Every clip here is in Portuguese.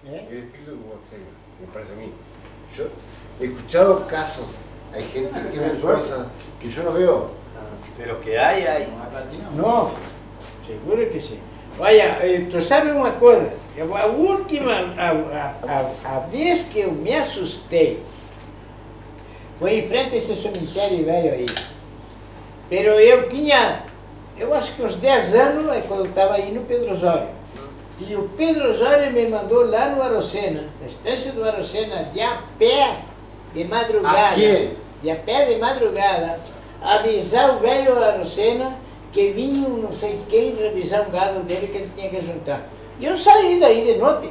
El espíritu como tenga, me parece a mí. Yo he escuchado casos, hay gente que ve cosas que yo no veo. Pero que hay. No, seguro que sim. Olha, tu sabe uma coisa? A última, a vez que eu me assustei foi em frente a esse cemitério velho aí. Pero eu tinha, eu acho que uns 10 anos é quando eu estava aí no Pedro Osório. E o Pedro Osório me mandou lá no Arocena, na estância do Arocena, de a pé de madrugada. Aqui? De a pé de madrugada, avisar o velho Arocena que vinha não sei quem revisar um gado dele que ele tinha que juntar. E eu saí daí de noite.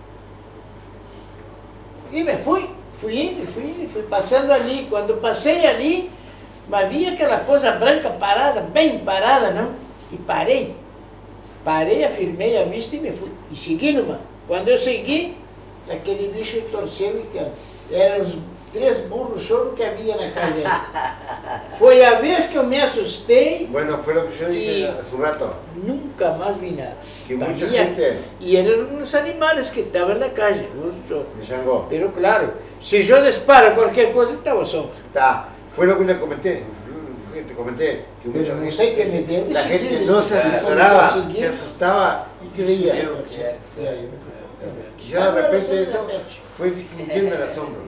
E me fui fui passando ali. Quando passei ali, mas vi aquela coisa branca parada, bem parada, não? E parei. Parei, afirmei a vista e me fui. E segui numa. Quando eu segui, aquele bicho torceu e eram os 3 burros choros que havia na casa. Foi a vez que eu me assustei. Bueno, fue lo que yo dije hace un rato. Nunca más vi nada. Que mucha gente... Y eran unos animales que estaban en la calle. Me llamó. Pero claro, si yo disparo cualquier cosa, estaba solo. Está. Fue lo que le comenté. Te comenté. Que Pero no sé qué me dio. La gente no se asesoraba, se asustaba y creía. Quizá de repente eso fue disminuyendo el asombro.